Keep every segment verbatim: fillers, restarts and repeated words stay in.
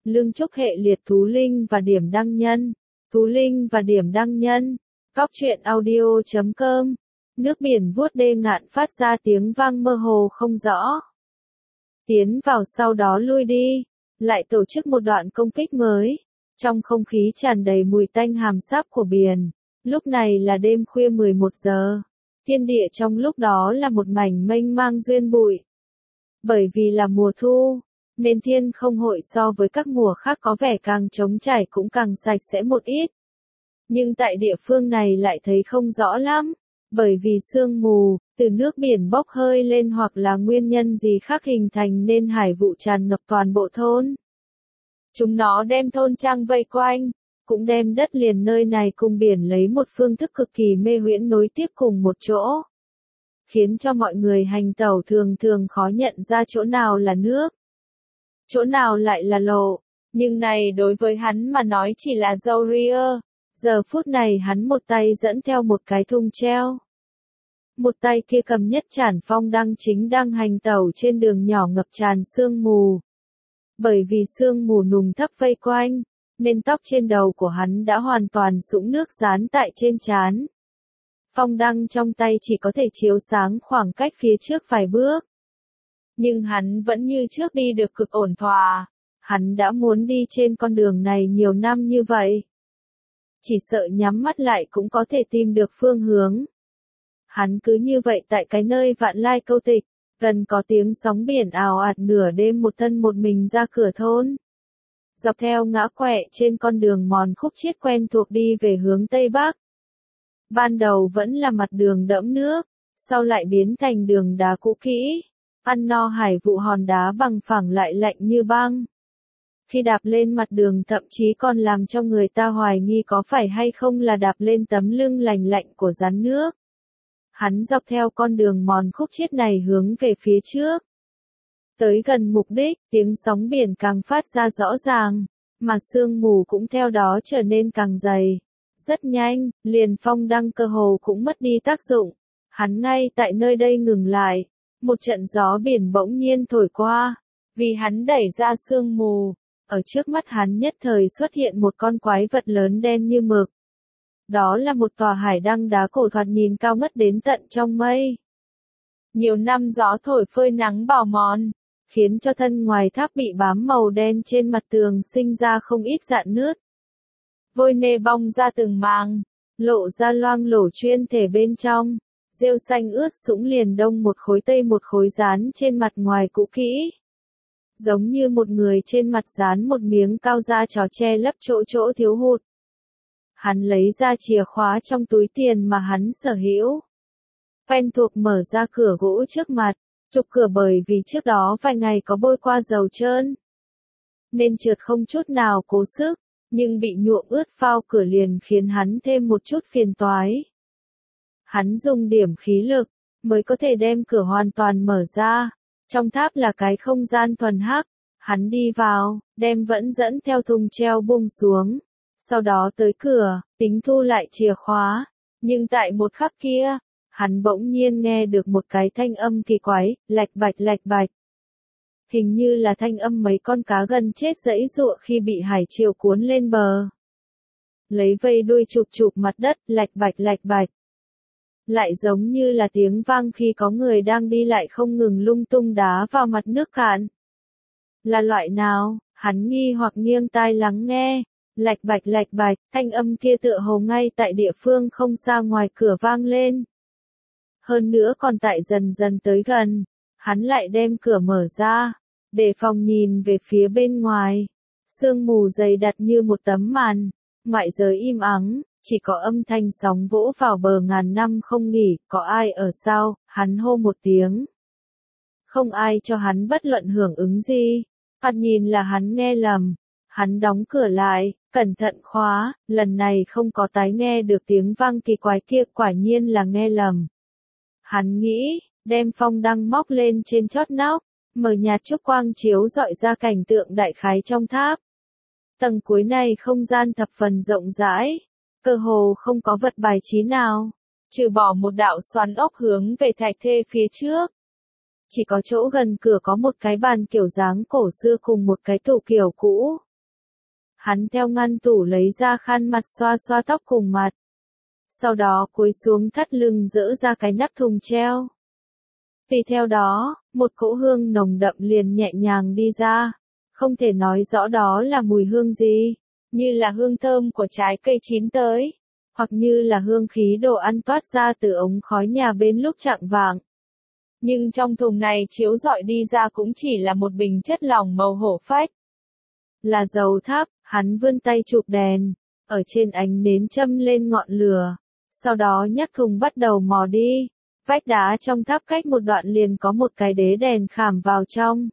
Lương Trúc hệ liệt thú linh và điểm đăng nhân. Thú linh và điểm đăng nhân. Góc truyện audio chấm com. Nước biển vuốt đê ngạn phát ra tiếng vang mơ hồ không rõ. Tiến vào sau đó lui đi. Lại tổ chức một đoạn công kích mới. Trong không khí tràn đầy mùi tanh hàm sáp của biển. Lúc này là đêm khuya mười một giờ. Thiên địa trong lúc đó là một mảnh mênh mang duyên bụi. Bởi vì là mùa thu, nên thiên không hội so với các mùa khác có vẻ càng trống trải cũng càng sạch sẽ một ít. Nhưng tại địa phương này lại thấy không rõ lắm, bởi vì sương mù, từ nước biển bốc hơi lên hoặc là nguyên nhân gì khác hình thành nên hải vụ tràn ngập toàn bộ thôn. Chúng nó đem thôn trang vây quanh, cũng đem đất liền nơi này cùng biển lấy một phương thức cực kỳ mê huyễn nối tiếp cùng một chỗ. Khiến cho mọi người hành tẩu thường thường khó nhận ra chỗ nào là nước, chỗ nào lại là lộ, nhưng này đối với hắn mà nói chỉ là dâu ria. Giờ phút này hắn một tay dẫn theo một cái thùng treo. Một tay kia cầm nhất chản phong đăng chính đang hành tẩu trên đường nhỏ ngập tràn sương mù. Bởi vì sương mù nùng thấp vây quanh, nên tóc trên đầu của hắn đã hoàn toàn sũng nước dán tại trên trán. Phong đăng trong tay chỉ có thể chiếu sáng khoảng cách phía trước vài bước. Nhưng hắn vẫn như trước đi được cực ổn thỏa. Hắn đã muốn đi trên con đường này nhiều năm như vậy. Chỉ sợ nhắm mắt lại cũng có thể tìm được phương hướng. Hắn cứ như vậy tại cái nơi vạn lai câu tịch, gần có tiếng sóng biển ào ạt nửa đêm một thân một mình ra cửa thôn. Dọc theo ngã quẹ trên con đường mòn khúc chiết quen thuộc đi về hướng Tây Bắc. Ban đầu vẫn là mặt đường đẫm nước, sau lại biến thành đường đá cũ kỹ, ăn no hải vụ hòn đá bằng phẳng lại lạnh như băng. Khi đạp lên mặt đường thậm chí còn làm cho người ta hoài nghi có phải hay không là đạp lên tấm lưng lành lạnh của rắn nước. Hắn dọc theo con đường mòn khúc chiết này hướng về phía trước. Tới gần mục đích, tiếng sóng biển càng phát ra rõ ràng, mà sương mù cũng theo đó trở nên càng dày. Rất nhanh, liền phong đăng cơ hồ cũng mất đi tác dụng. Hắn ngay tại nơi đây ngừng lại. Một trận gió biển bỗng nhiên thổi qua. Vì hắn đẩy ra sương mù, ở trước mắt hắn nhất thời xuất hiện một con quái vật lớn đen như mực. Đó là một tòa hải đăng đá cổ thoạt nhìn cao ngất đến tận trong mây. Nhiều năm gió thổi phơi nắng bào mòn, khiến cho thân ngoài tháp bị bám màu đen trên mặt tường sinh ra không ít rạn nứt. Vôi nê bong ra từng màng, lộ ra loang lổ chuyên thể bên trong, rêu xanh ướt sũng liền đông một khối tây một khối dán trên mặt ngoài cũ kỹ. Giống như một người trên mặt dán một miếng cao da chó che lấp chỗ chỗ thiếu hụt. Hắn lấy ra chìa khóa trong túi tiền mà hắn sở hữu. Quen thuộc mở ra cửa gỗ trước mặt, trục cửa bởi vì trước đó vài ngày có bôi qua dầu trơn. Nên trượt không chút nào cố sức. Nhưng bị nhuộm ướt phao cửa liền khiến hắn thêm một chút phiền toái. Hắn dùng điểm khí lực, mới có thể đem cửa hoàn toàn mở ra. Trong tháp là cái không gian thuần hắc. Hắn đi vào, đem vẫn dẫn theo thùng treo buông xuống. Sau đó tới cửa, tính thu lại chìa khóa. Nhưng tại một khắc kia, hắn bỗng nhiên nghe được một cái thanh âm kỳ quái, lạch bạch lạch bạch. Hình như là thanh âm mấy con cá gần chết giãy giụa khi bị hải triều cuốn lên bờ. Lấy vây đuôi chụp chụp mặt đất, lạch bạch lạch bạch. Lại giống như là tiếng vang khi có người đang đi lại không ngừng lung tung đá vào mặt nước cạn. Là loại nào? Hắn nghi hoặc nghiêng tai lắng nghe. Lạch bạch lạch bạch, thanh âm kia tựa hồ ngay tại địa phương không xa ngoài cửa vang lên. Hơn nữa còn tại dần dần tới gần. Hắn lại đem cửa mở ra, để phòng nhìn về phía bên ngoài. Sương mù dày đặc như một tấm màn, ngoại giới im ắng, chỉ có âm thanh sóng vỗ vào bờ ngàn năm không nghỉ, có ai ở sau, hắn hô một tiếng. Không ai cho hắn bất luận hưởng ứng gì, thoạt nhìn là hắn nghe lầm. Hắn đóng cửa lại, cẩn thận khóa, lần này không có tái nghe được tiếng vang kỳ quái kia, quả nhiên là nghe lầm. Hắn nghĩ, đem phong đăng móc lên trên chót nóc, mở nhạt chút quang chiếu dọi ra cảnh tượng đại khái trong tháp. Tầng cuối này không gian thập phần rộng rãi, cơ hồ không có vật bài trí nào, trừ bỏ một đạo xoắn ốc hướng về thạch thê phía trước. Chỉ có chỗ gần cửa có một cái bàn kiểu dáng cổ xưa cùng một cái tủ kiểu cũ, Hắn theo ngăn tủ lấy ra khăn mặt xoa xoa tóc cùng mặt. Sau đó cúi xuống thắt lưng dỡ ra cái nắp thùng treo. Tùy theo đó, một cỗ hương nồng đậm liền nhẹ nhàng đi ra. Không thể nói rõ đó là mùi hương gì, như là hương thơm của trái cây chín tới, hoặc như là hương khí đồ ăn toát ra từ ống khói nhà bên lúc chạng vạng. Nhưng trong thùng này chiếu rọi đi ra cũng chỉ là một bình chất lỏng màu hổ phách. Là dầu thắp, hắn vươn tay chụp đèn, ở trên ánh nến châm lên ngọn lửa, sau đó nhấc thùng bắt đầu mò đi. Vách đá trong tháp cách một đoạn liền có một cái đế đèn khảm vào trong.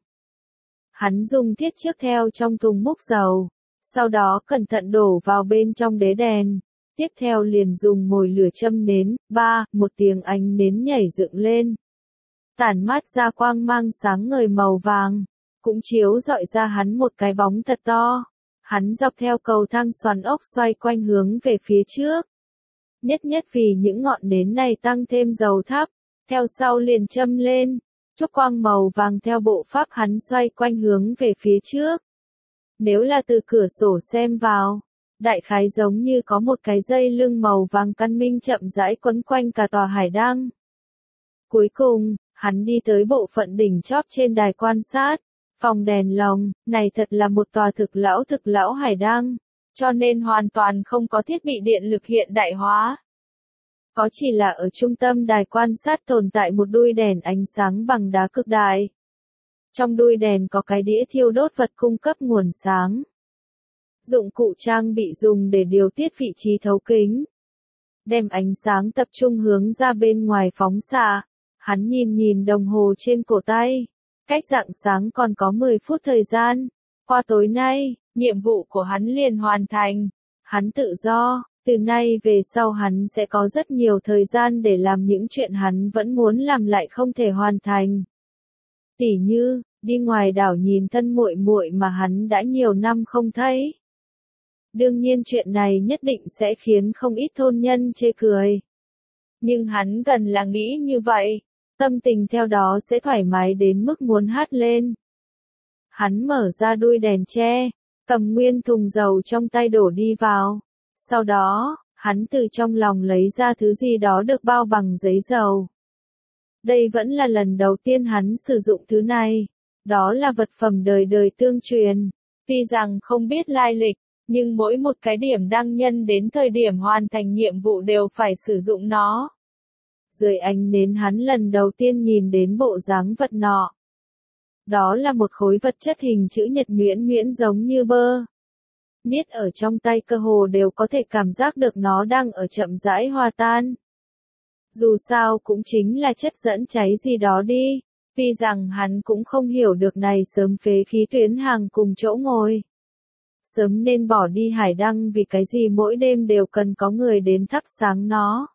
Hắn dùng thiết chiếc theo trong thùng múc dầu, sau đó cẩn thận đổ vào bên trong đế đèn. Tiếp theo liền dùng mồi lửa châm nến, ba, một tiếng ánh nến nhảy dựng lên. Tản mát ra quang mang sáng ngời màu vàng, cũng chiếu rọi ra hắn một cái bóng thật to. Hắn dọc theo cầu thang xoắn ốc xoay quanh hướng về phía trước. Nhất nhất vì những ngọn nến này tăng thêm dầu thắp, theo sau liền châm lên, chút quang màu vàng theo bộ pháp hắn xoay quanh hướng về phía trước. Nếu là từ cửa sổ xem vào, đại khái giống như có một cái dây lưng màu vàng căn minh chậm rãi quấn quanh cả tòa hải đăng. Cuối cùng, hắn đi tới bộ phận đỉnh chóp trên đài quan sát, phòng đèn lồng, này thật là một tòa thực lão thực lão hải đăng, cho nên hoàn toàn không có thiết bị điện lực hiện đại hóa. Có chỉ là ở trung tâm đài quan sát tồn tại một đuôi đèn ánh sáng bằng đá cực đại. Trong đuôi đèn có cái đĩa thiêu đốt vật cung cấp nguồn sáng. Dụng cụ trang bị dùng để điều tiết vị trí thấu kính. Đem ánh sáng tập trung hướng ra bên ngoài phóng xạ. Hắn nhìn nhìn đồng hồ trên cổ tay. Cách rạng sáng còn có mười phút thời gian. Qua tối nay, nhiệm vụ của hắn liền hoàn thành. Hắn tự do, từ nay về sau hắn sẽ có rất nhiều thời gian để làm những chuyện hắn vẫn muốn làm lại không thể hoàn thành. Tỉ như, đi ngoài đảo nhìn thân muội muội mà hắn đã nhiều năm không thấy. Đương nhiên chuyện này nhất định sẽ khiến không ít thôn nhân chê cười. Nhưng hắn gần là nghĩ như vậy, tâm tình theo đó sẽ thoải mái đến mức muốn hát lên. Hắn mở ra đuôi đèn tre, cầm nguyên thùng dầu trong tay đổ đi vào. Sau đó, hắn từ trong lòng lấy ra thứ gì đó được bao bằng giấy dầu. Đây vẫn là lần đầu tiên hắn sử dụng thứ này. Đó là vật phẩm đời đời tương truyền. Tuy rằng không biết lai lịch, nhưng mỗi một cái điểm đăng nhân đến thời điểm hoàn thành nhiệm vụ đều phải sử dụng nó. Dưới ánh nến hắn lần đầu tiên nhìn đến bộ dáng vật nọ. Đó là một khối vật chất hình chữ nhật nhuyễn nhuyễn giống như bơ. Niết ở trong tay cơ hồ đều có thể cảm giác được nó đang ở chậm rãi hòa tan. Dù sao cũng chính là chất dẫn cháy gì đó đi. Tuy rằng hắn cũng không hiểu được này sớm phế khí tuyến hàng cùng chỗ ngồi. Sớm nên bỏ đi hải đăng vì cái gì mỗi đêm đều cần có người đến thắp sáng nó.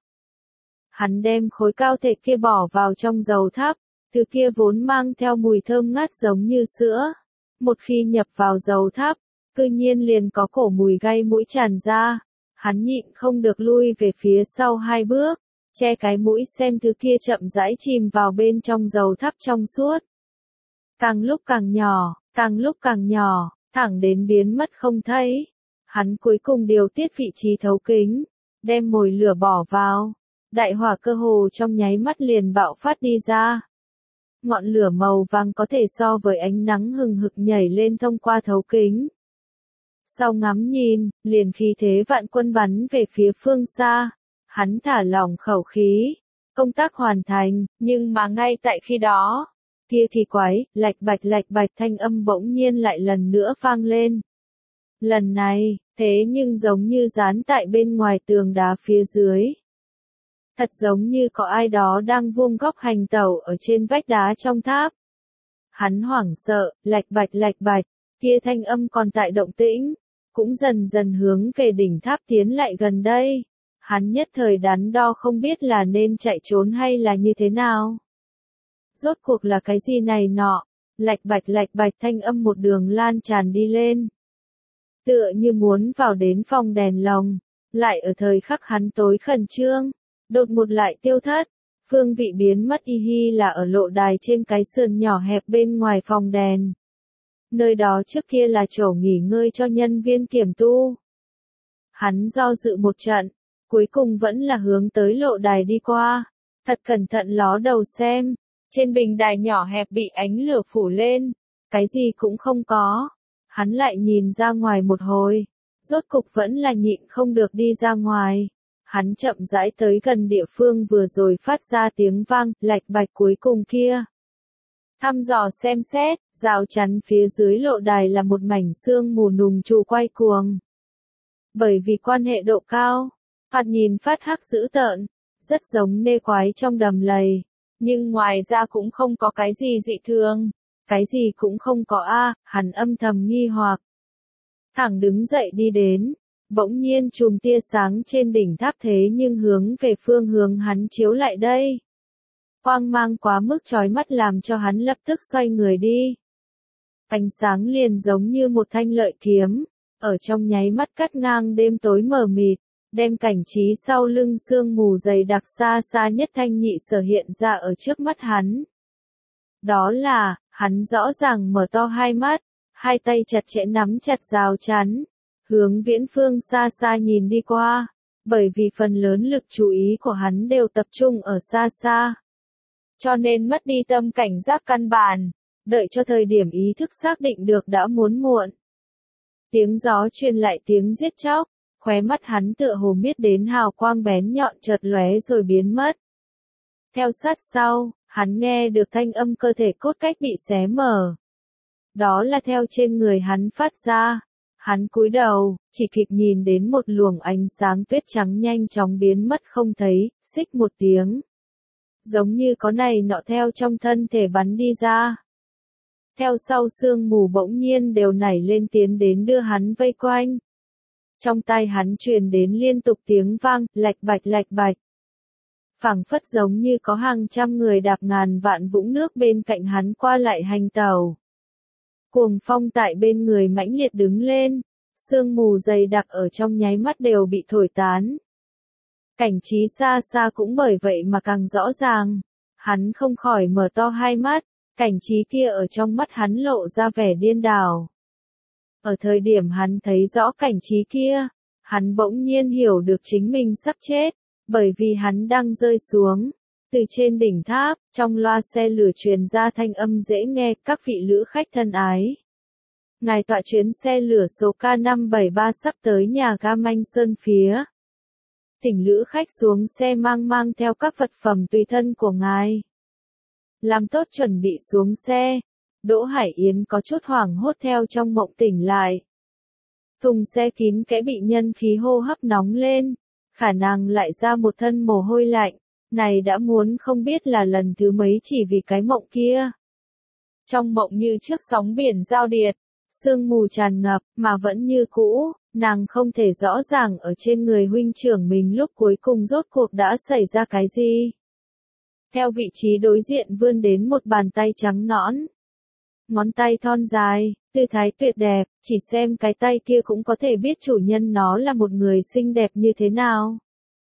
Hắn đem khối cao thể kia bỏ vào trong dầu thắp, thứ kia vốn mang theo mùi thơm ngát giống như sữa. Một khi nhập vào dầu thắp, cư nhiên liền có cổ mùi gây mũi tràn ra. Hắn nhịn không được lui về phía sau hai bước, che cái mũi xem thứ kia chậm rãi chìm vào bên trong dầu thắp trong suốt. Càng lúc càng nhỏ, càng lúc càng nhỏ, thẳng đến biến mất không thấy. Hắn cuối cùng điều tiết vị trí thấu kính, đem mồi lửa bỏ vào. Đại hỏa cơ hồ trong nháy mắt liền bạo phát đi ra. Ngọn lửa màu vàng có thể so với ánh nắng hừng hực nhảy lên thông qua thấu kính. Sau ngắm nhìn, liền khí thế vạn quân bắn về phía phương xa. Hắn thả lỏng khẩu khí. Công tác hoàn thành, nhưng mà ngay tại khi đó, kia thì quái, lạch bạch lạch bạch thanh âm bỗng nhiên lại lần nữa vang lên. Lần này, thế nhưng giống như dán tại bên ngoài tường đá phía dưới. Thật giống như có ai đó đang vuông góc hành tẩu ở trên vách đá trong tháp. Hắn hoảng sợ, lạch bạch lạch bạch, kia thanh âm còn tại động tĩnh, cũng dần dần hướng về đỉnh tháp tiến lại gần đây. Hắn nhất thời đắn đo không biết là nên chạy trốn hay là như thế nào. Rốt cuộc là cái gì này nọ, lạch bạch lạch bạch thanh âm một đường lan tràn đi lên. Tựa như muốn vào đến phòng đèn lồng, lại ở thời khắc hắn tối khẩn trương, đột một lại tiêu thất, phương vị biến mất y hi là ở lộ đài trên cái sườn nhỏ hẹp bên ngoài phòng đèn. Nơi đó trước kia là chỗ nghỉ ngơi cho nhân viên kiểm tu. Hắn do dự một trận, cuối cùng vẫn là hướng tới lộ đài đi qua, thật cẩn thận ló đầu xem, trên bình đài nhỏ hẹp bị ánh lửa phủ lên, cái gì cũng không có. Hắn lại nhìn ra ngoài một hồi, rốt cục vẫn là nhịn không được đi ra ngoài. Hắn chậm rãi tới gần địa phương vừa rồi phát ra tiếng vang lạch bạch cuối cùng kia. Thăm dò xem xét, rào chắn phía dưới lộ đài là một mảnh sương mù nùng trụ quay cuồng. Bởi vì quan hệ độ cao, thoạt nhìn phát hắc dữ tợn, rất giống nê quái trong đầm lầy, nhưng ngoài ra cũng không có cái gì dị thường, cái gì cũng không có a, hắn âm thầm nghi hoặc. Thẳng đứng dậy đi đến, bỗng nhiên chùm tia sáng trên đỉnh tháp thế nhưng hướng về phương hướng hắn chiếu lại đây. Quang mang quá mức chói mắt làm cho hắn lập tức xoay người đi. Ánh sáng liền giống như một thanh lợi kiếm, ở trong nháy mắt cắt ngang đêm tối mờ mịt, đem cảnh trí sau lưng sương mù dày đặc xa xa nhất thanh nhị sở hiện ra ở trước mắt hắn. Đó là, hắn rõ ràng mở to hai mắt, hai tay chặt chẽ nắm chặt rào chắn, hướng viễn phương xa xa nhìn đi qua, bởi vì phần lớn lực chú ý của hắn đều tập trung ở xa xa. Cho nên mất đi tâm cảnh giác căn bản, đợi cho thời điểm ý thức xác định được đã muốn muộn. Tiếng gió truyền lại tiếng giết chóc, khóe mắt hắn tựa hồ miết đến hào quang bén nhọn chợt lóe rồi biến mất. Theo sát sau, hắn nghe được thanh âm cơ thể cốt cách bị xé mở. Đó là theo trên người hắn phát ra. Hắn cúi đầu, chỉ kịp nhìn đến một luồng ánh sáng tuyết trắng nhanh chóng biến mất không thấy, xích một tiếng. Giống như có này nọ theo trong thân thể bắn đi ra. Theo sau sương mù bỗng nhiên đều nảy lên tiến đến đưa hắn vây quanh. Trong tai hắn truyền đến liên tục tiếng vang, lạch bạch lạch bạch. Phảng phất giống như có hàng trăm người đạp ngàn vạn vũng nước bên cạnh hắn qua lại hành tàu. Cuồng phong tại bên người mãnh liệt đứng lên, sương mù dày đặc ở trong nháy mắt đều bị thổi tán. Cảnh trí xa xa cũng bởi vậy mà càng rõ ràng, hắn không khỏi mở to hai mắt, cảnh trí kia ở trong mắt hắn lộ ra vẻ điên đảo. Ở thời điểm hắn thấy rõ cảnh trí kia, hắn bỗng nhiên hiểu được chính mình sắp chết, bởi vì hắn đang rơi xuống. Từ trên đỉnh tháp, trong loa xe lửa truyền ra thanh âm dễ nghe, các vị lữ khách thân ái. Ngài tọa chuyến xe lửa số K năm bảy ba sắp tới nhà ga Manh Sơn phía. Thỉnh lữ khách xuống xe mang mang theo các vật phẩm tùy thân của ngài. Làm tốt chuẩn bị xuống xe, Đỗ Hải Yến có chút hoảng hốt theo trong mộng tỉnh lại. Thùng xe kín kẽ bị nhân khí hô hấp nóng lên, khả năng lại ra một thân mồ hôi lạnh. Này đã muốn không biết là lần thứ mấy chỉ vì cái mộng kia. Trong mộng như trước sóng biển giao điệt, sương mù tràn ngập, mà vẫn như cũ, nàng không thể rõ ràng ở trên người huynh trưởng mình lúc cuối cùng rốt cuộc đã xảy ra cái gì. Theo vị trí đối diện vươn đến một bàn tay trắng nõn. Ngón tay thon dài, tư thái tuyệt đẹp, chỉ xem cái tay kia cũng có thể biết chủ nhân nó là một người xinh đẹp như thế nào.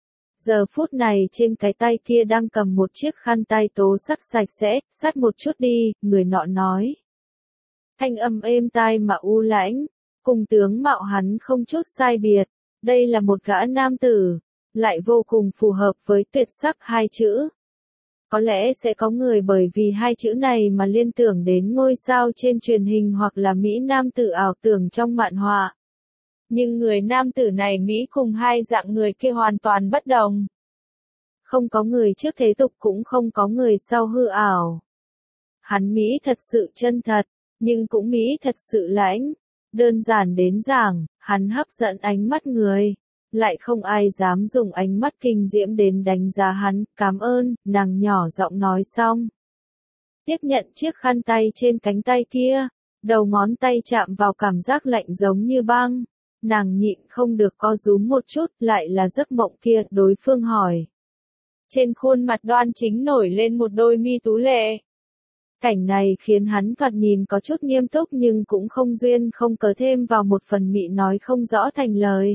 Giờ phút này trên cái tay kia đang cầm một chiếc khăn tay tố sắc sạch sẽ, sát một chút đi, người nọ nói. Thanh âm êm tai mà u lãnh, cùng tướng mạo hắn không chút sai biệt, đây là một gã nam tử, lại vô cùng phù hợp với tuyệt sắc hai chữ. Có lẽ sẽ có người bởi vì hai chữ này mà liên tưởng đến ngôi sao trên truyền hình hoặc là Mỹ nam tử ảo tưởng trong漫họa. Nhưng người nam tử này Mỹ cùng hai dạng người kia hoàn toàn bất đồng. Không có người trước thế tục cũng không có người sau hư ảo. Hắn Mỹ thật sự chân thật, nhưng cũng Mỹ thật sự lãnh. Đơn giản đến giảng, hắn hấp dẫn ánh mắt người. Lại không ai dám dùng ánh mắt kinh diễm đến đánh giá hắn, cảm ơn, nàng nhỏ giọng nói xong. Tiếp nhận chiếc khăn tay trên cánh tay kia, đầu ngón tay chạm vào cảm giác lạnh giống như băng. Nàng nhịn không được co rúm một chút, lại là giấc mộng kia, đối phương hỏi. Trên khuôn mặt đoan chính nổi lên một đôi mi tú lệ. Cảnh này khiến hắn thoạt nhìn có chút nghiêm túc nhưng cũng không duyên không cớ thêm vào một phần mị nói không rõ thành lời.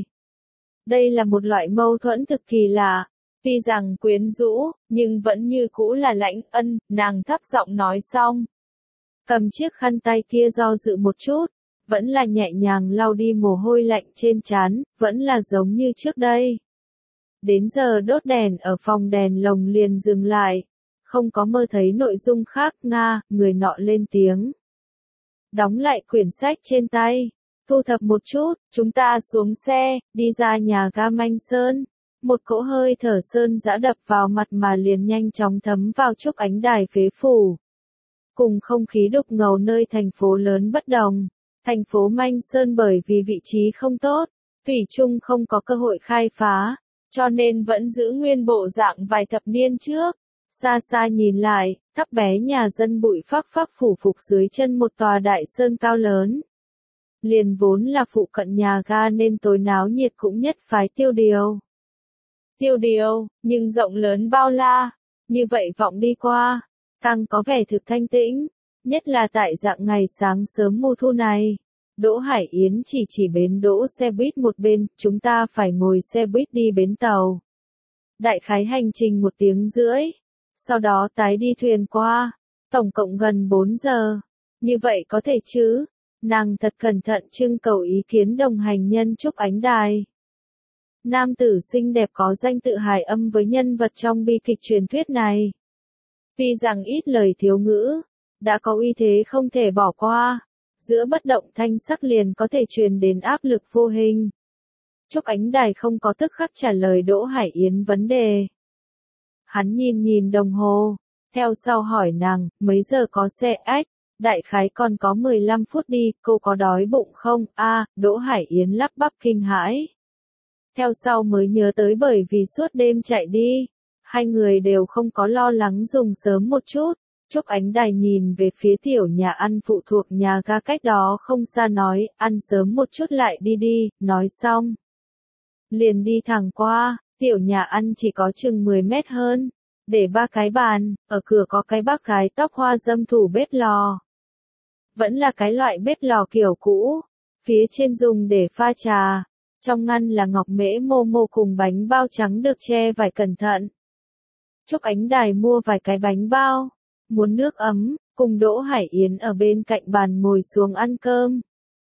Đây là một loại mâu thuẫn thực kỳ lạ, tuy rằng quyến rũ, nhưng vẫn như cũ là lãnh ân, nàng thấp giọng nói xong. cầm chiếc khăn tay kia do dự một chút, vẫn là nhẹ nhàng lau đi mồ hôi lạnh trên trán, vẫn là giống như trước đây. Đến giờ đốt đèn ở phòng đèn lồng liền dừng lại, không có mơ thấy nội dung khác. Nga, người nọ lên tiếng. Đóng lại quyển sách trên tay, thu thập một chút, chúng ta xuống xe, đi ra nhà ga Manh Sơn. Một cỗ hơi thở sơn dã đập vào mặt mà liền nhanh chóng thấm vào Trúc Ánh Đài phế phủ. Cùng không khí đục ngầu nơi thành phố lớn bất đồng, thành phố Manh Sơn bởi vì vị trí không tốt, thủy chung không có cơ hội khai phá, cho nên vẫn giữ nguyên bộ dạng vài thập niên trước. Xa xa nhìn lại, thấp bé nhà dân bụi phác phác phủ phục dưới chân một tòa đại sơn cao lớn. Liền vốn là phụ cận nhà ga nên tối náo nhiệt cũng nhất phái tiêu điều. Tiêu điều, nhưng rộng lớn bao la, như vậy vọng đi qua, càng có vẻ thực thanh tĩnh, nhất là tại dạng ngày sáng sớm mùa thu này. Đỗ Hải Yến chỉ chỉ bến đỗ xe buýt một bên, chúng ta phải ngồi xe buýt đi bến tàu. Đại khái hành trình một tiếng rưỡi, sau đó tái đi thuyền qua, tổng cộng gần bốn giờ. Như vậy có thể chứ? Nàng thật cẩn thận trưng cầu ý kiến đồng hành nhân Trúc Ánh Đài. Nam tử xinh đẹp có danh tự hài âm với nhân vật trong bi kịch truyền thuyết này. Tuy rằng ít lời thiếu ngữ, đã có uy thế không thể bỏ qua, giữa bất động thanh sắc liền có thể truyền đến áp lực vô hình. Trúc Ánh Đài không có tức khắc trả lời Đỗ Hải Yến vấn đề. Hắn nhìn nhìn đồng hồ, theo sau hỏi nàng, mấy giờ có xe ếch, đại khái còn có mười lăm phút đi, cô có đói bụng không? A, à, Đỗ Hải Yến lắp bắp kinh hãi. Theo sau mới nhớ tới bởi vì suốt đêm chạy đi, hai người đều không có lo lắng dùng sớm một chút. Trúc Ánh Đài nhìn về phía tiểu nhà ăn phụ thuộc nhà ga cách đó không xa nói, ăn sớm một chút lại đi đi, nói xong. Liền đi thẳng qua, tiểu nhà ăn chỉ có chừng mười mét hơn, để ba cái bàn, ở cửa có cái bác gái tóc hoa dâm thủ bếp lò. Vẫn là cái loại bếp lò kiểu cũ, phía trên dùng để pha trà, trong ngăn là ngọc mễ mô mô cùng bánh bao trắng được che vải cẩn thận. Trúc Ánh Đài mua vài cái bánh bao, muốn nước ấm, cùng Đỗ Hải Yến ở bên cạnh bàn ngồi xuống ăn cơm.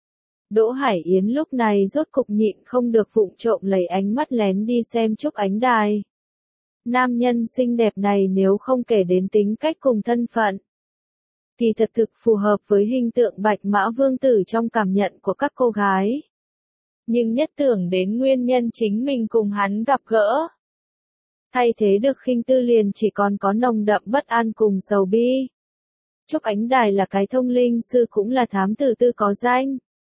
Đỗ Hải Yến lúc này rốt cục nhịn không được vụng trộm lấy ánh mắt lén đi xem Trúc Ánh Đài. Nam nhân xinh đẹp này nếu không kể đến tính cách cùng thân phận, thì thật thực phù hợp với hình tượng bạch mã vương tử trong cảm nhận của các cô gái. Nhưng nhất tưởng đến nguyên nhân chính mình cùng hắn gặp gỡ, thay thế được khinh tư liền chỉ còn có nồng đậm bất an cùng sầu bi. Trúc Ánh Đài là cái thông linh sư cũng là thám tử tư có danh.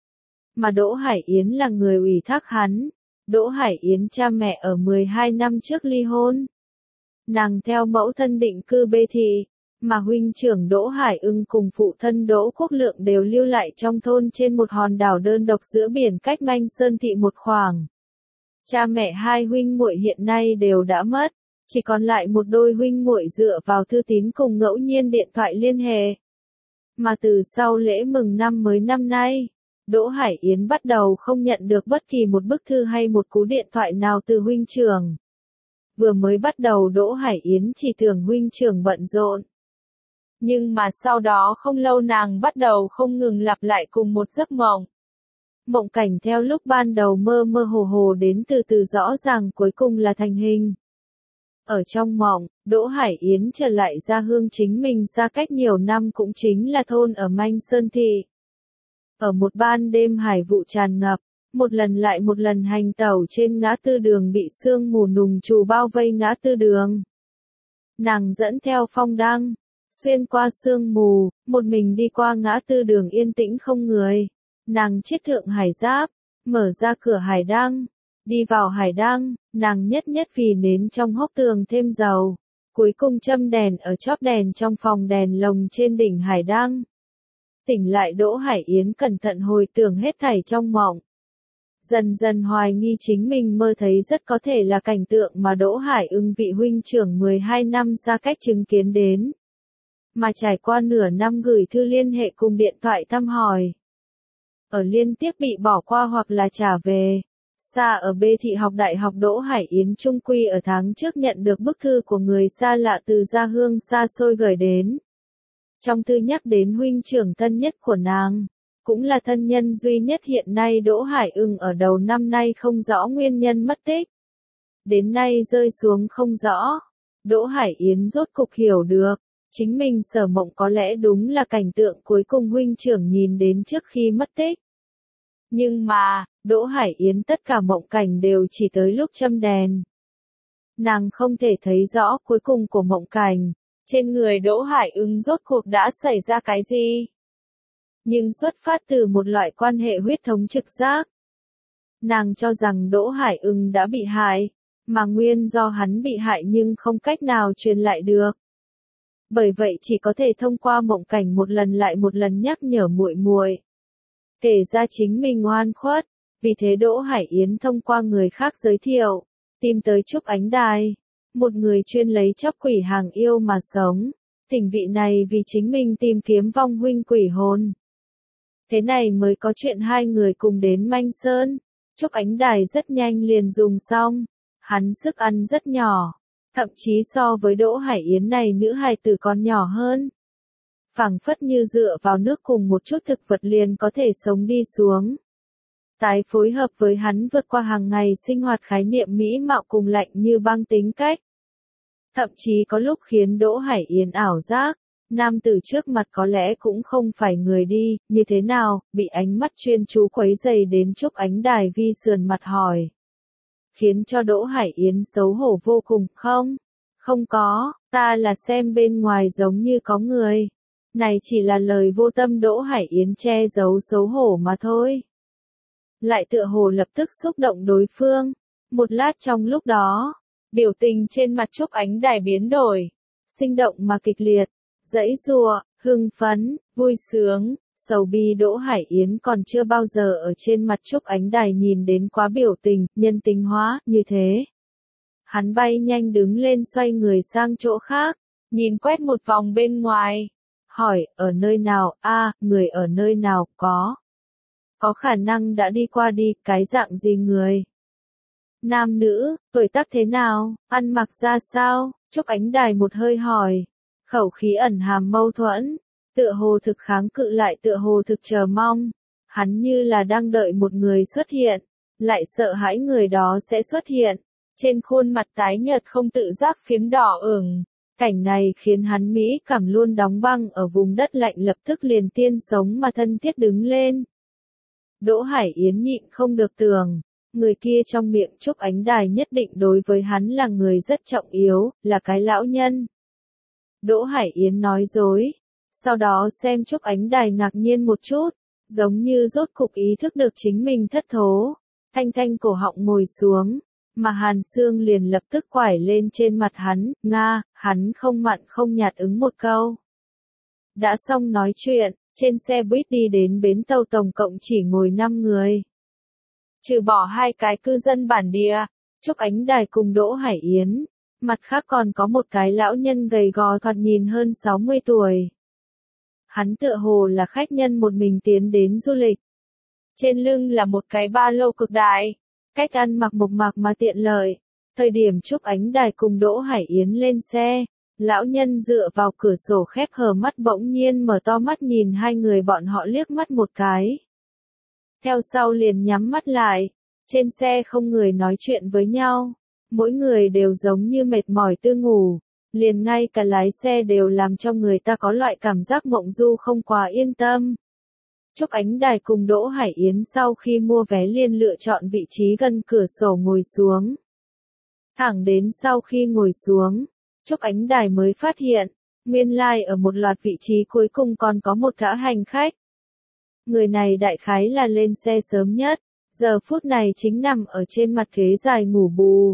Mà Đỗ Hải Yến là người ủy thác hắn. Đỗ Hải Yến cha mẹ ở mười hai năm trước ly hôn. Nàng theo mẫu thân định cư Bê Thị, mà huynh trưởng Đỗ Hải Ưng cùng phụ thân Đỗ Quốc Lượng đều lưu lại trong thôn trên một hòn đảo đơn độc giữa biển cách Manh Sơn thị một khoảng. Cha mẹ hai huynh muội hiện nay đều đã mất, chỉ còn lại một đôi huynh muội dựa vào thư tín cùng ngẫu nhiên điện thoại liên hệ. Mà từ sau lễ mừng năm mới năm nay, Đỗ Hải Yến bắt đầu không nhận được bất kỳ một bức thư hay một cú điện thoại nào từ huynh trưởng. Vừa mới bắt đầu Đỗ Hải Yến chỉ tưởng huynh trưởng bận rộn. Nhưng mà sau đó không lâu nàng bắt đầu không ngừng lặp lại cùng một giấc mộng. Mộng cảnh theo lúc ban đầu mơ mơ hồ hồ đến từ từ rõ ràng cuối cùng là thành hình. Ở trong mộng, Đỗ Hải Yến trở lại gia hương chính mình xa cách nhiều năm cũng chính là thôn ở Manh Sơn Thị. Ở một ban đêm hải vụ tràn ngập, một lần lại một lần hành tẩu trên ngã tư đường bị sương mù nùng trù bao vây ngã tư đường. Nàng dẫn theo phong đăng, xuyên qua sương mù, một mình đi qua ngã tư đường yên tĩnh không người. Nàng chiết thượng hải giáp, mở ra cửa hải đăng, đi vào hải đăng, nàng nhất nhất vì nến trong hốc tường thêm dầu, cuối cùng châm đèn ở chóp đèn trong phòng đèn lồng trên đỉnh hải đăng. Tỉnh lại Đỗ Hải Yến cẩn thận hồi tưởng hết thảy trong mộng. Dần dần hoài nghi chính mình mơ thấy rất có thể là cảnh tượng mà Đỗ Hải Ưng vị huynh trưởng mười hai năm xa cách chứng kiến đến. Mà trải qua nửa năm gửi thư liên hệ cùng điện thoại thăm hỏi. Ở liên tiếp bị bỏ qua hoặc là trả về. Xa ở Bê Thị học đại học Đỗ Hải Yến trung quy ở tháng trước nhận được bức thư của người xa lạ từ gia hương xa xôi gửi đến. Trong thư nhắc đến huynh trưởng thân nhất của nàng, cũng là thân nhân duy nhất hiện nay Đỗ Hải Ưng ở đầu năm nay không rõ nguyên nhân mất tích. Đến nay rơi xuống không rõ, Đỗ Hải Yến rốt cục hiểu được, chính mình Sở Mộng có lẽ đúng là cảnh tượng cuối cùng huynh trưởng nhìn đến trước khi mất tích. Nhưng mà, Đỗ Hải Yến tất cả mộng cảnh đều chỉ tới lúc châm đèn. Nàng không thể thấy rõ cuối cùng của mộng cảnh, trên người Đỗ Hải Ưng rốt cuộc đã xảy ra cái gì. Nhưng xuất phát từ một loại quan hệ huyết thống trực giác. Nàng cho rằng Đỗ Hải Ưng đã bị hại, mà nguyên do hắn bị hại nhưng không cách nào truyền lại được. Bởi vậy chỉ có thể thông qua mộng cảnh một lần lại một lần nhắc nhở muội muội, kể ra chính mình oan khuất, vì thế Đỗ Hải Yến thông qua người khác giới thiệu, tìm tới Trúc Ánh Đài, một người chuyên lấy chóc quỷ hàng yêu mà sống, thỉnh vị này vì chính mình tìm kiếm vong huynh quỷ hồn. Thế này mới có chuyện hai người cùng đến Manh Sơn. Trúc Ánh Đài rất nhanh liền dùng xong, hắn sức ăn rất nhỏ, thậm chí so với Đỗ Hải Yến này nữ hài tử còn nhỏ hơn. Phảng phất như dựa vào nước cùng một chút thực vật liền có thể sống đi xuống. Tái phối hợp với hắn vượt qua hàng ngày sinh hoạt khái niệm mỹ mạo cùng lạnh như băng tính cách. Thậm chí có lúc khiến Đỗ Hải Yến ảo giác, nam tử trước mặt có lẽ cũng không phải người đi, như thế nào, bị ánh mắt chuyên chú quấy dày đến Trúc Ánh Đài vi sườn mặt hỏi. Khiến cho Đỗ Hải Yến xấu hổ vô cùng, không, không có, ta là xem bên ngoài giống như có người. Này chỉ là lời vô tâm Đỗ Hải Yến che giấu xấu hổ mà thôi. Lại tựa hồ lập tức xúc động đối phương. Một lát trong lúc đó, biểu tình trên mặt Trúc Ánh Đài biến đổi, sinh động mà kịch liệt, giãy giụa, hưng phấn, vui sướng, sầu bi Đỗ Hải Yến còn chưa bao giờ ở trên mặt Trúc Ánh Đài nhìn đến quá biểu tình, nhân tính hóa, như thế. Hắn bay nhanh đứng lên xoay người sang chỗ khác, nhìn quét một vòng bên ngoài, hỏi, ở nơi nào, a à, người ở nơi nào, có. Có khả năng đã đi qua đi, cái dạng gì người? Nam nữ, tuổi tác thế nào, ăn mặc ra sao? Trúc Ánh Đài một hơi hỏi, khẩu khí ẩn hàm mâu thuẫn, tựa hồ thực kháng cự lại tựa hồ thực chờ mong. Hắn như là đang đợi một người xuất hiện, lại sợ hãi người đó sẽ xuất hiện. Trên khuôn mặt tái nhợt không tự giác phiếm đỏ ửng. Cảnh này khiến hắn mỹ cảm luôn đóng băng ở vùng đất lạnh lập tức liền tiên sống mà thân thiết đứng lên. Đỗ Hải Yến nhịn không được tưởng, người kia trong miệng Trúc Ánh Đài nhất định đối với hắn là người rất trọng yếu, là cái lão nhân. Đỗ Hải Yến nói dối, sau đó xem Trúc Ánh Đài ngạc nhiên một chút, giống như rốt cục ý thức được chính mình thất thố, thanh thanh cổ họng ngồi xuống, mà Hàn Sương liền lập tức quải lên trên mặt hắn, nga, hắn không mặn không nhạt ứng một câu. Đã xong nói chuyện, trên xe buýt đi đến bến tàu tổng cộng chỉ ngồi năm người. Trừ bỏ hai cái cư dân bản địa, Trúc Ánh Đài cùng Đỗ Hải Yến, mặt khác còn có một cái lão nhân gầy gò thoạt nhìn hơn sáu mươi tuổi. Hắn tựa hồ là khách nhân một mình tiến đến du lịch. Trên lưng là một cái ba lô cực đại, cách ăn mặc mộc mạc mà tiện lợi. Thời điểm Trúc Ánh Đài cùng Đỗ Hải Yến lên xe, lão nhân dựa vào cửa sổ khép hờ mắt bỗng nhiên mở to mắt nhìn hai người bọn họ liếc mắt một cái. Theo sau liền nhắm mắt lại, trên xe không người nói chuyện với nhau, mỗi người đều giống như mệt mỏi tư ngủ, liền ngay cả lái xe đều làm cho người ta có loại cảm giác mộng du không quá yên tâm. Trúc Ánh Đài cùng Đỗ Hải Yến sau khi mua vé liền lựa chọn vị trí gần cửa sổ ngồi xuống. Thẳng đến sau khi ngồi xuống, Trúc Ánh Đài mới phát hiện, nguyên lai ở một loạt vị trí cuối cùng còn có một gã hành khách. Người này đại khái là lên xe sớm nhất, giờ phút này chính nằm ở trên mặt ghế dài ngủ bù.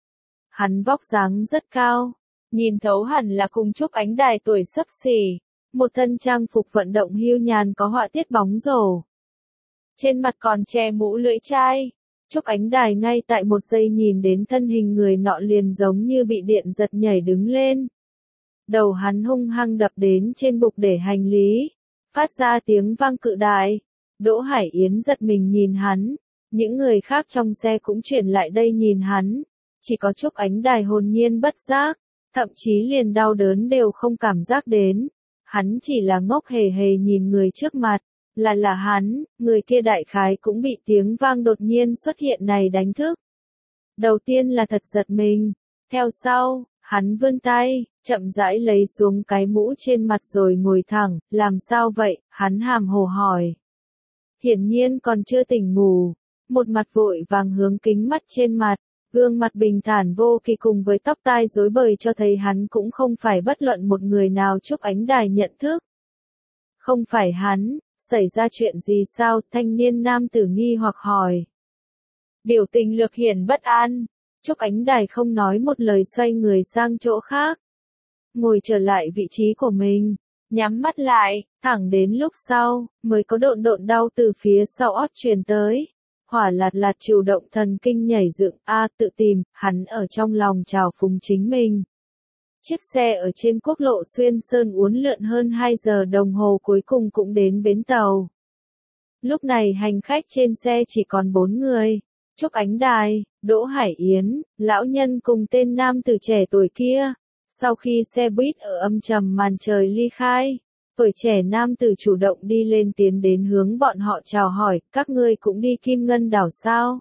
Hắn vóc dáng rất cao, nhìn thấu hẳn là cùng Trúc Ánh Đài tuổi xấp xỉ, một thân trang phục vận động hưu nhàn có họa tiết bóng rổ. Trên mặt còn che mũ lưỡi chai. Trúc Ánh Đài ngay tại một giây nhìn đến thân hình người nọ liền giống như bị điện giật nhảy đứng lên. Đầu hắn hung hăng đập đến trên bục để hành lý, phát ra tiếng vang cự đại. Đỗ Hải Yến giật mình nhìn hắn, những người khác trong xe cũng chuyển lại đây nhìn hắn, chỉ có Trúc Ánh Đài hồn nhiên bất giác, thậm chí liền đau đớn đều không cảm giác đến. hắn chỉ là ngốc hề hề nhìn người trước mặt, là là hắn, người kia đại khái cũng bị tiếng vang đột nhiên xuất hiện này đánh thức. Đầu tiên là thật giật mình, theo sau, hắn vươn tay, chậm rãi lấy xuống cái mũ trên mặt rồi ngồi thẳng, làm sao vậy, hắn hàm hồ hỏi. Hiển nhiên còn chưa tỉnh ngủ, một mặt vội vàng hướng kính mắt trên mặt, gương mặt bình thản vô kỳ cùng với tóc tai rối bời cho thấy hắn cũng không phải bất luận một người nào Trúc Ánh Đài nhận thức. Không phải hắn, xảy ra chuyện gì sao, thanh niên nam tử nghi hoặc hỏi. Biểu tình lược hiển bất an, Trúc Ánh Đài không nói một lời xoay người sang chỗ khác. Ngồi trở lại vị trí của mình, nhắm mắt lại, thẳng đến lúc sau, mới có độn độn đau từ phía sau ót truyền tới. Hỏa lạt lạt chịu động thần kinh nhảy dựng, a tự tìm, hắn ở trong lòng trào phúng chính mình. Chiếc xe ở trên quốc lộ xuyên sơn uốn lượn hơn hai giờ đồng hồ cuối cùng cũng đến bến tàu. Lúc này hành khách trên xe chỉ còn bốn người. Trúc Ánh Đài, Đỗ Hải Yến, lão nhân cùng tên nam tử trẻ tuổi kia. Sau khi xe buýt ở âm trầm màn trời ly khai, tuổi trẻ nam tử chủ động đi lên tiến đến hướng bọn họ chào hỏi, các ngươi cũng đi Kim Ngân đảo sao?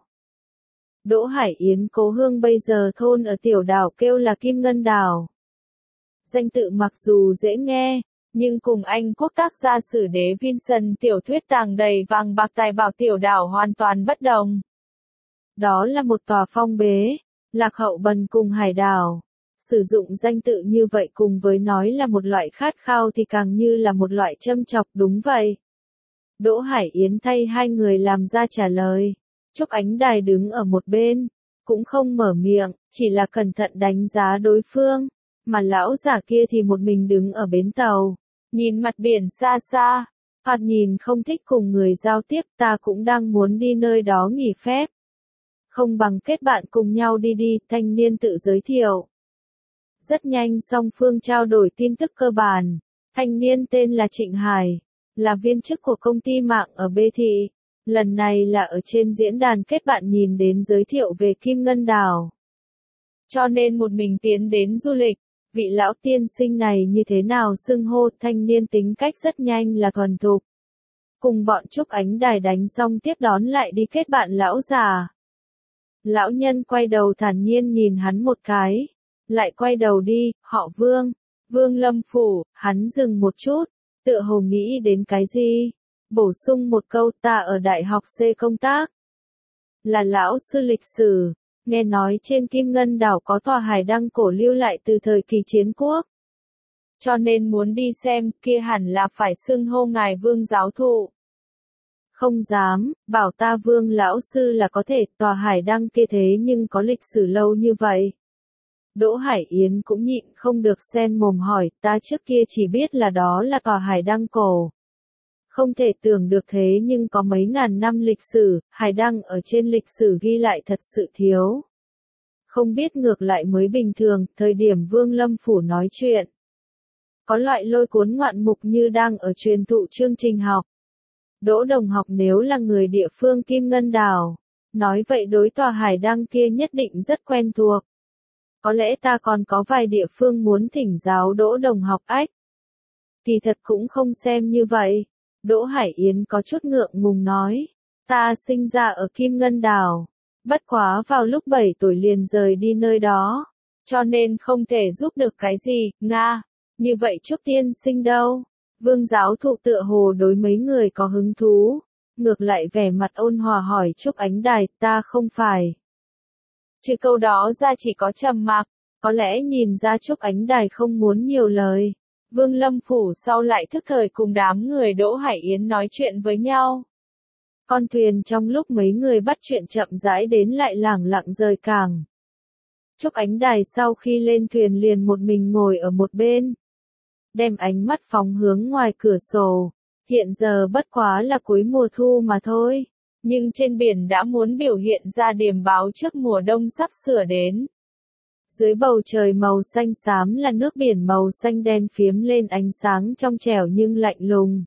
Đỗ Hải Yến cố hương bây giờ thôn ở tiểu đảo kêu là Kim Ngân đảo. Danh tự mặc dù dễ nghe, nhưng cùng Anh quốc tác gia sử đế Vincent tiểu thuyết tàng đầy vàng bạc tài bảo tiểu đảo hoàn toàn bất đồng. Đó là một tòa phong bế, lạc hậu bần cùng hải đảo. Sử dụng danh tự như vậy cùng với nói là một loại khát khao thì càng như là một loại châm chọc, đúng vậy. Đỗ Hải Yến thay hai người làm ra trả lời. Trúc Ánh Đài đứng ở một bên, cũng không mở miệng, chỉ là cẩn thận đánh giá đối phương. Mà lão giả kia thì một mình đứng ở bến tàu, nhìn mặt biển xa xa, hoặc nhìn không thích cùng người giao tiếp, ta cũng đang muốn đi nơi đó nghỉ phép. Không bằng kết bạn cùng nhau đi đi, thanh niên tự giới thiệu. Rất nhanh song phương trao đổi tin tức cơ bản. Thanh niên tên là Trịnh Hải, là viên chức của công ty mạng ở B thị. Lần này là ở trên diễn đàn kết bạn nhìn đến giới thiệu về Kim Ngân đảo. Cho nên một mình tiến đến du lịch. Vị lão tiên sinh này như thế nào xưng hô, thanh niên tính cách rất nhanh là thuần thục. Cùng bọn Trúc Ánh Đài đánh xong tiếp đón lại đi kết bạn lão già. Lão nhân quay đầu thản nhiên nhìn hắn một cái. Lại quay đầu đi, họ Vương, Vương Lâm Phủ, hắn dừng một chút, tựa hồ nghĩ đến cái gì, bổ sung một câu, ta ở đại học C công tác. Là lão sư lịch sử, nghe nói trên Kim Ngân đảo có tòa hải đăng cổ lưu lại từ thời kỳ chiến quốc. Cho nên muốn đi xem, kia hẳn là phải xưng hô ngài Vương giáo thụ. Không dám, bảo ta Vương lão sư là có thể, tòa hải đăng kia thế nhưng có lịch sử lâu như vậy. Đỗ Hải Yến cũng nhịn không được xen mồm hỏi, ta trước kia chỉ biết là đó là tòa hải đăng cổ. Không thể tưởng được thế nhưng có mấy ngàn năm lịch sử, hải đăng ở trên lịch sử ghi lại thật sự thiếu. Không biết ngược lại mới bình thường, thời điểm Vương Lâm Phủ nói chuyện. Có loại lôi cuốn ngoạn mục như đang ở truyền thụ chương trình học. Đỗ đồng học nếu là người địa phương Kim Ngân đảo, nói vậy đối tòa hải đăng kia nhất định rất quen thuộc. Có lẽ ta còn có vài địa phương muốn thỉnh giáo Đỗ đồng học ách. Kỳ thật cũng không xem như vậy. Đỗ Hải Yến có chút ngượng ngùng nói. Ta sinh ra ở Kim Ngân đảo. Bất quá vào lúc bảy tuổi liền rời đi nơi đó. Cho nên không thể giúp được cái gì, Nga. Như vậy Trúc tiên sinh đâu? Vương giáo thụ tựa hồ đối mấy người có hứng thú. Ngược lại vẻ mặt ôn hòa hỏi Trúc Ánh Đài, ta không phải. Trừ câu đó ra chỉ có trầm mặc, có lẽ nhìn ra Trúc Ánh Đài không muốn nhiều lời. Vương Lâm Phủ sau lại thức thời cùng đám người Đỗ Hải Yến nói chuyện với nhau. Con thuyền trong lúc mấy người bắt chuyện chậm rãi đến lại lẳng lặng rời cảng. Trúc Ánh Đài sau khi lên thuyền liền một mình ngồi ở một bên. Đem ánh mắt phóng hướng ngoài cửa sổ. Hiện giờ bất quá là cuối mùa thu mà thôi. Nhưng trên biển đã muốn biểu hiện ra điểm báo trước mùa đông sắp sửa đến. Dưới bầu trời màu xanh xám là nước biển màu xanh đen phiếm lên ánh sáng trong trẻo nhưng lạnh lùng.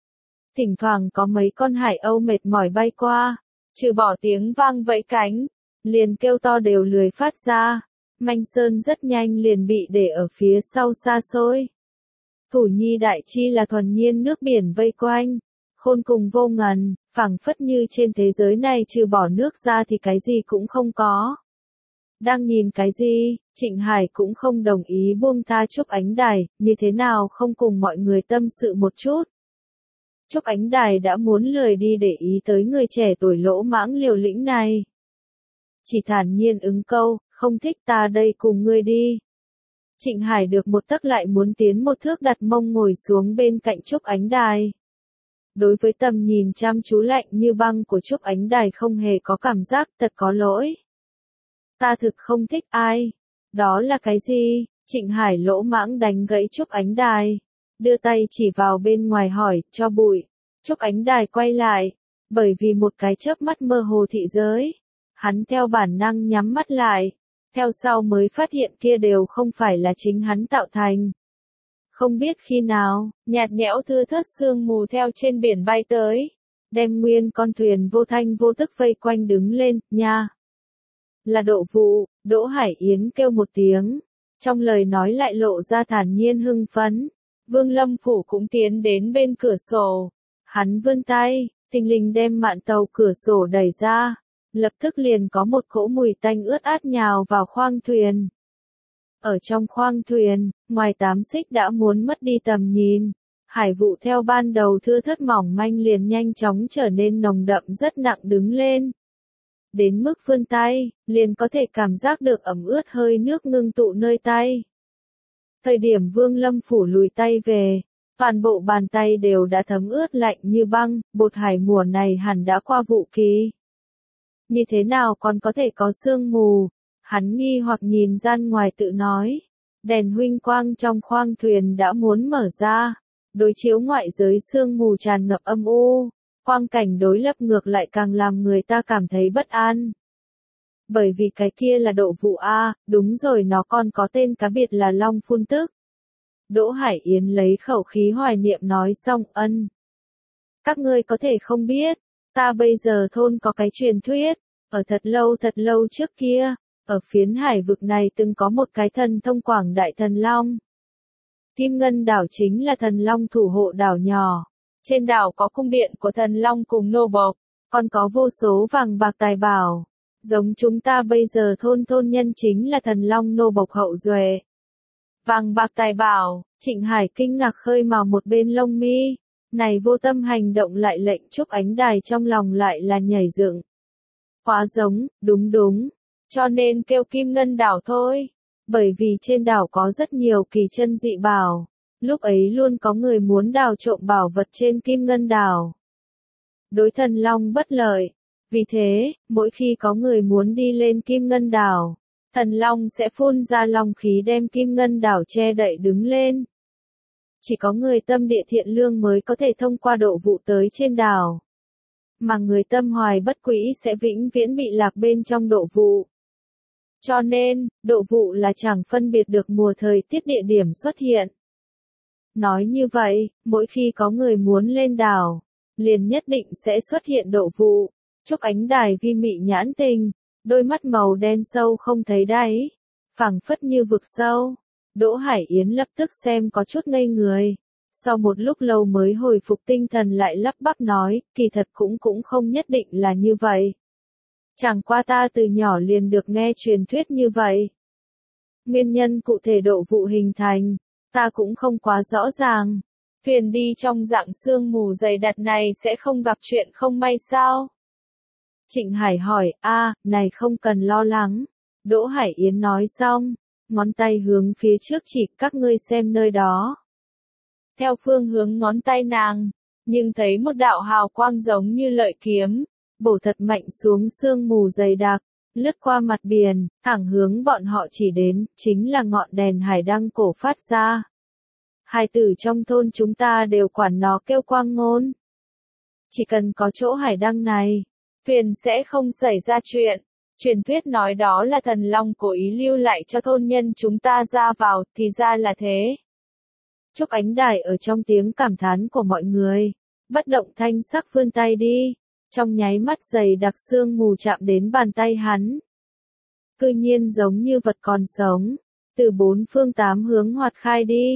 Thỉnh thoảng có mấy con hải âu mệt mỏi bay qua, trừ bỏ tiếng vang vẫy cánh, liền kêu to đều lười phát ra. Manh Sơn rất nhanh liền bị để ở phía sau xa xôi. Thủ nhi đại chi là thuần nhiên nước biển vây quanh, khôn cùng vô ngần, phảng phất như trên thế giới này trừ bỏ nước ra thì cái gì cũng không có. Đang nhìn cái gì, Trịnh Hải cũng không đồng ý buông tha Trúc Ánh Đài, như thế nào không cùng mọi người tâm sự một chút. Trúc Ánh Đài đã muốn lười đi để ý tới người trẻ tuổi lỗ mãng liều lĩnh này. Chỉ thản nhiên ứng câu, không thích ta đây cùng ngươi đi. Trịnh Hải được một tấc lại muốn tiến một thước đặt mông ngồi xuống bên cạnh Trúc Ánh Đài. Đối với tầm nhìn chăm chú lạnh như băng của Trúc Ánh Đài không hề có cảm giác thật có lỗi. Ta thực không thích ai. Đó là cái gì? Trịnh Hải lỗ mãng đánh gãy Trúc Ánh Đài. Đưa tay chỉ vào bên ngoài hỏi, cho bụi. Trúc Ánh Đài quay lại. Bởi vì một cái chớp mắt mơ hồ thị giới. Hắn theo bản năng nhắm mắt lại. Theo sau mới phát hiện kia đều không phải là chính hắn tạo thành. Không biết khi nào, nhạt nhẽo thưa thớt sương mù theo trên biển bay tới. Đem nguyên con thuyền vô thanh vô tức vây quanh đứng lên, nha. Là Độ Vụ, Đỗ Hải Yến kêu một tiếng. Trong lời nói lại lộ ra thản nhiên hưng phấn. Vương Lâm Phủ cũng tiến đến bên cửa sổ. Hắn vươn tay, thình lình đem mạn tàu cửa sổ đẩy ra. Lập tức liền có một cỗ mùi tanh ướt át nhào vào khoang thuyền. Ở trong khoang thuyền, ngoài tám xích đã muốn mất đi tầm nhìn. Hải vụ theo ban đầu thưa thớt mỏng manh liền nhanh chóng trở nên nồng đậm rất nặng đứng lên. Đến mức vươn tay, liền có thể cảm giác được ẩm ướt hơi nước ngưng tụ nơi tay. Thời điểm Vương Lâm Phủ lùi tay về, toàn bộ bàn tay đều đã thấm ướt lạnh như băng, bột hải mùa này hẳn đã qua vụ kỳ. Như thế nào còn có thể có sương mù? Hắn nghi hoặc nhìn gian ngoài tự nói. Đèn huỳnh quang trong khoang thuyền đã muốn mở ra. Đối chiếu ngoại giới sương mù tràn ngập âm u. Quang cảnh đối lập ngược lại càng làm người ta cảm thấy bất an. Bởi vì cái kia là Độ Vụ A, đúng rồi nó còn có tên cá biệt là Long Phun Tức. Đỗ Hải Yến lấy khẩu khí hoài niệm nói xong ân. Các ngươi có thể không biết, ta bây giờ thôn có cái truyền thuyết, ở thật lâu thật lâu trước kia, ở phiến hải vực này từng có một cái thần thông quảng đại thần long. Kim Ngân đảo chính là thần long thủ hộ đảo nhỏ. Trên đảo có cung điện của thần long cùng nô bộc, còn có vô số vàng bạc tài bảo. Giống chúng ta bây giờ thôn thôn nhân chính là thần long nô bộc hậu duệ. Vàng bạc tài bảo, Trịnh Hải kinh ngạc khơi mào một bên lông mi. Này vô tâm hành động lại lệnh Trúc Ánh Đài trong lòng lại là nhảy dựng. Quá giống, đúng đúng. Cho nên kêu Kim Ngân đảo thôi. Bởi vì trên đảo có rất nhiều kỳ chân dị bảo. Lúc ấy luôn có người muốn đào trộm bảo vật trên Kim Ngân đảo. Đối thần long bất lợi. Vì thế, mỗi khi có người muốn đi lên Kim Ngân đảo, thần long sẽ phun ra long khí đem Kim Ngân đảo che đậy đứng lên. Chỉ có người tâm địa thiện lương mới có thể thông qua Độ Vụ tới trên đảo. Mà người tâm hoài bất quỹ sẽ vĩnh viễn bị lạc bên trong Độ Vụ. Cho nên, Độ Vụ là chẳng phân biệt được mùa thời tiết địa điểm xuất hiện. Nói như vậy, mỗi khi có người muốn lên đảo, liền nhất định sẽ xuất hiện Độ Vụ. Trúc Ánh Đài vi mị nhãn tình, đôi mắt màu đen sâu không thấy đáy, phảng phất như vực sâu. Đỗ Hải Yến lập tức xem có chút ngây người. Sau một lúc lâu mới hồi phục tinh thần lại lắp bắp nói, kỳ thật cũng cũng không nhất định là như vậy. Chẳng qua ta từ nhỏ liền được nghe truyền thuyết như vậy. Nguyên nhân cụ thể Độ Vụ hình thành, ta cũng không quá rõ ràng. Thuyền đi trong dạng sương mù dày đặc này sẽ không gặp chuyện không may sao? Trịnh Hải hỏi, a, này không cần lo lắng. Đỗ Hải Yến nói xong, ngón tay hướng phía trước chỉ các ngươi xem nơi đó. Theo phương hướng ngón tay nàng, nhưng thấy một đạo hào quang giống như lợi kiếm, bổ thật mạnh xuống sương mù dày đặc, lướt qua mặt biển, thẳng hướng bọn họ chỉ đến, chính là ngọn đèn hải đăng cổ phát ra. Hài tử trong thôn chúng ta đều quản nó kêu quang ngôn. Chỉ cần có chỗ hải đăng này, thuyền sẽ không xảy ra chuyện. Truyền thuyết nói đó là thần long cố ý lưu lại cho thôn nhân chúng ta ra vào, thì ra là thế. Trúc Ánh Đài ở trong tiếng cảm thán của mọi người, bất động thanh sắc vươn tay đi, trong nháy mắt dày đặc sương mù chạm đến bàn tay hắn. Cư nhiên giống như vật còn sống, từ bốn phương tám hướng hoạt khai đi,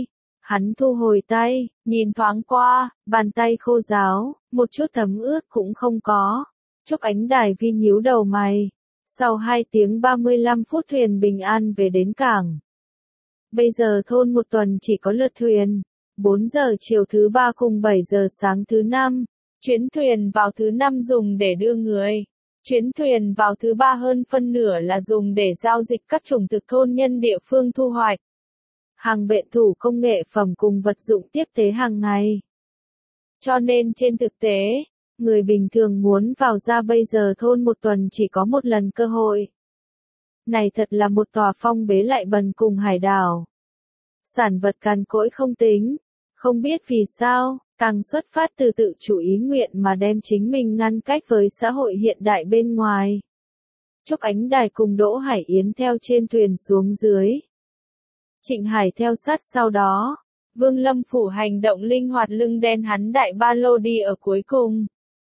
Hắn thu hồi tay, nhìn thoáng qua, bàn tay khô ráo, một chút thấm ướt cũng không có. Trúc Ánh Đài Vi nhíu đầu mày. Sau hai tiếng ba mươi lăm phút thuyền bình an về đến cảng. Bây giờ thôn một tuần chỉ có lượt thuyền. bốn giờ chiều thứ ba cùng bảy giờ sáng thứ năm. Chuyến thuyền vào thứ năm dùng để đưa người. Chuyến thuyền vào thứ ba hơn phân nửa là dùng để giao dịch các chủng thực thôn nhân địa phương thu hoạch. Hàng bệnh thủ công nghệ phẩm cùng vật dụng tiếp tế hàng ngày. Cho nên trên thực tế, người bình thường muốn vào ra bây giờ thôn một tuần chỉ có một lần cơ hội. Này thật là một tòa phong bế lại bần cùng hải đảo. Sản vật càn cỗi không tính, không biết vì sao, càng xuất phát từ tự chủ ý nguyện mà đem chính mình ngăn cách với xã hội hiện đại bên ngoài. Trúc Ánh Đài cùng Đỗ Hải Yến theo trên thuyền xuống dưới. Trịnh Hải theo sát sau đó. Vương Lâm Phủ hành động linh hoạt lưng đen hắn đại ba lô đi ở cuối cùng.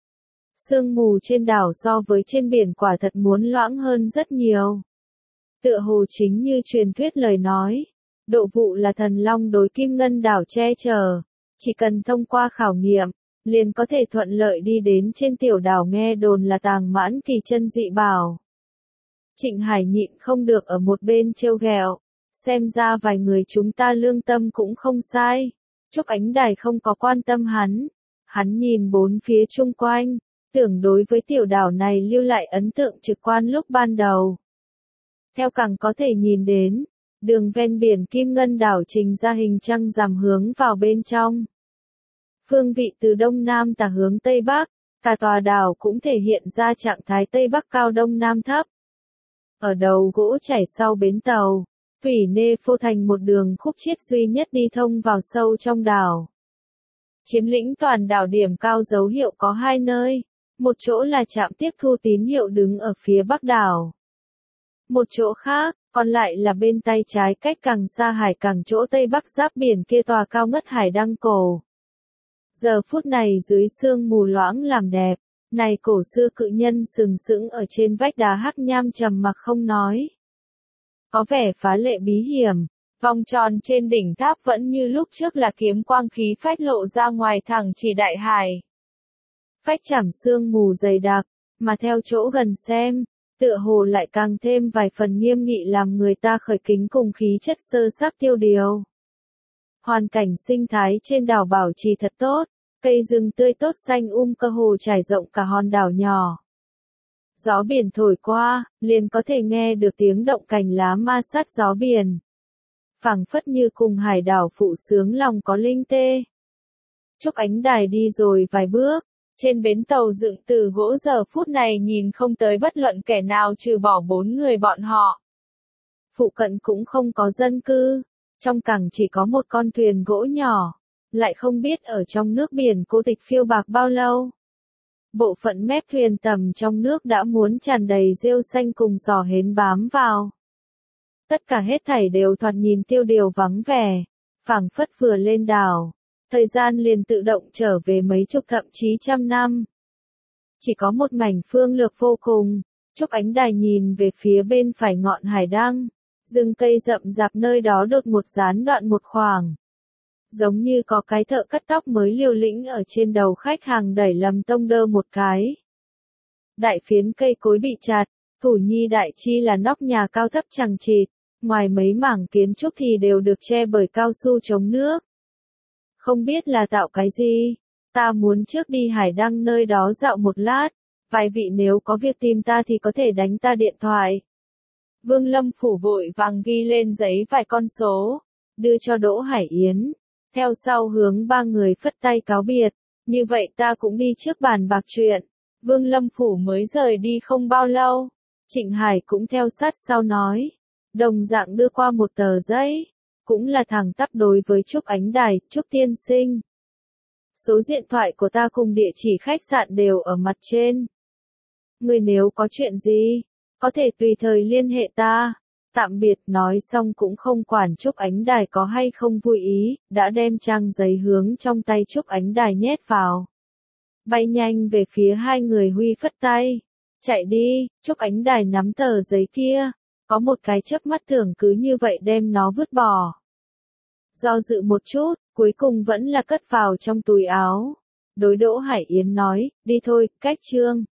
Sương mù trên đảo so với trên biển quả thật muốn loãng hơn rất nhiều. Tựa hồ chính như truyền thuyết lời nói. Độ vụ là thần long đối kim ngân đảo che chở. Chỉ cần thông qua khảo nghiệm, liền có thể thuận lợi đi đến trên tiểu đảo nghe đồn là tàng mãn kỳ chân dị bảo. Trịnh Hải nhịn không được ở một bên trêu ghẹo. Xem ra vài người chúng ta lương tâm cũng không sai. Trúc Ánh Đài không có quan tâm hắn. Hắn nhìn bốn phía chung quanh, tưởng đối với tiểu đảo này lưu lại ấn tượng trực quan lúc ban đầu. Theo càng có thể nhìn đến, đường ven biển Kim Ngân đảo trình ra hình trăng rằm hướng vào bên trong. Phương vị từ đông nam tả hướng tây bắc, cả tòa đảo cũng thể hiện ra trạng thái tây bắc cao đông nam thấp. Ở đầu gỗ chảy sau bến tàu, thủy nê phô thành một đường khúc chiết duy nhất đi thông vào sâu trong đảo. Chiếm lĩnh toàn đảo điểm cao dấu hiệu có hai nơi, một chỗ là trạm tiếp thu tín hiệu đứng ở phía bắc đảo. Một chỗ khác, còn lại là bên tay trái cách càng xa hải càng chỗ tây bắc giáp biển kia tòa cao ngất hải đăng cổ. Giờ phút này dưới sương mù loãng làm đẹp, này cổ xưa cự nhân sừng sững ở trên vách đá hắc nham trầm mặc không nói. Có vẻ phá lệ bí hiểm, vòng tròn trên đỉnh tháp vẫn như lúc trước là kiếm quang khí phách lộ ra ngoài thẳng chỉ đại hải. Phách chảm sương mù dày đặc, mà theo chỗ gần xem, tựa hồ lại càng thêm vài phần nghiêm nghị làm người ta khởi kính cùng khí chất sơ sắc tiêu điều. Hoàn cảnh sinh thái trên đảo bảo trì thật tốt, cây rừng tươi tốt xanh um cơ hồ trải rộng cả hòn đảo nhỏ. Gió biển thổi qua, liền có thể nghe được tiếng động cành lá ma sát gió biển. Phảng phất như cùng hải đảo phụ sướng lòng có linh tê. Trúc Ánh Đài đi rồi vài bước, trên bến tàu dựng từ gỗ giờ phút này nhìn không tới bất luận kẻ nào trừ bỏ bốn người bọn họ. Phụ cận cũng không có dân cư, trong cảng chỉ có một con thuyền gỗ nhỏ, lại không biết ở trong nước biển cô tịch phiêu bạc bao lâu. Bộ phận mép thuyền tầm trong nước đã muốn tràn đầy rêu xanh cùng giò hến bám vào. Tất cả hết thảy đều thoạt nhìn tiêu điều vắng vẻ, phảng phất vừa lên đảo, thời gian liền tự động trở về mấy chục thậm chí trăm năm. Chỉ có một mảnh phương lược vô cùng, Trúc Ánh Đài nhìn về phía bên phải ngọn hải đăng, rừng cây rậm rạp nơi đó đột một gián đoạn một khoảng. Giống như có cái thợ cắt tóc mới liều lĩnh ở trên đầu khách hàng đẩy lầm tông đơ một cái. Đại phiến cây cối bị chặt, thủ nhi đại chi là nóc nhà cao thấp chằng chịt, ngoài mấy mảng kiến trúc thì đều được che bởi cao su chống nước. Không biết là tạo cái gì, ta muốn trước đi hải đăng nơi đó dạo một lát, vài vị nếu có việc tìm ta thì có thể đánh ta điện thoại. Vương Lâm Phủ vội vàng ghi lên giấy vài con số, đưa cho Đỗ Hải Yến. Theo sau hướng ba người phất tay cáo biệt, như vậy ta cũng đi trước bàn bạc chuyện. Vương Lâm Phủ mới rời đi không bao lâu, Trịnh Hải cũng theo sát sau nói, đồng dạng đưa qua một tờ giấy, cũng là thẳng tắp đối với Trúc Ánh Đài, Trúc tiên sinh. Số điện thoại của ta cùng địa chỉ khách sạn đều ở mặt trên. Người nếu có chuyện gì, có thể tùy thời liên hệ ta. Tạm biệt nói xong cũng không quản Trúc Ánh Đài có hay không vui ý, đã đem trang giấy hướng trong tay Trúc Ánh Đài nhét vào. Bay nhanh về phía hai người huy phất tay. Chạy đi, Trúc Ánh Đài nắm tờ giấy kia, có một cái chớp mắt tưởng cứ như vậy đem nó vứt bỏ. Do dự một chút, cuối cùng vẫn là cất vào trong túi áo. Đối Đỗ Hải Yến nói, đi thôi, cách Trương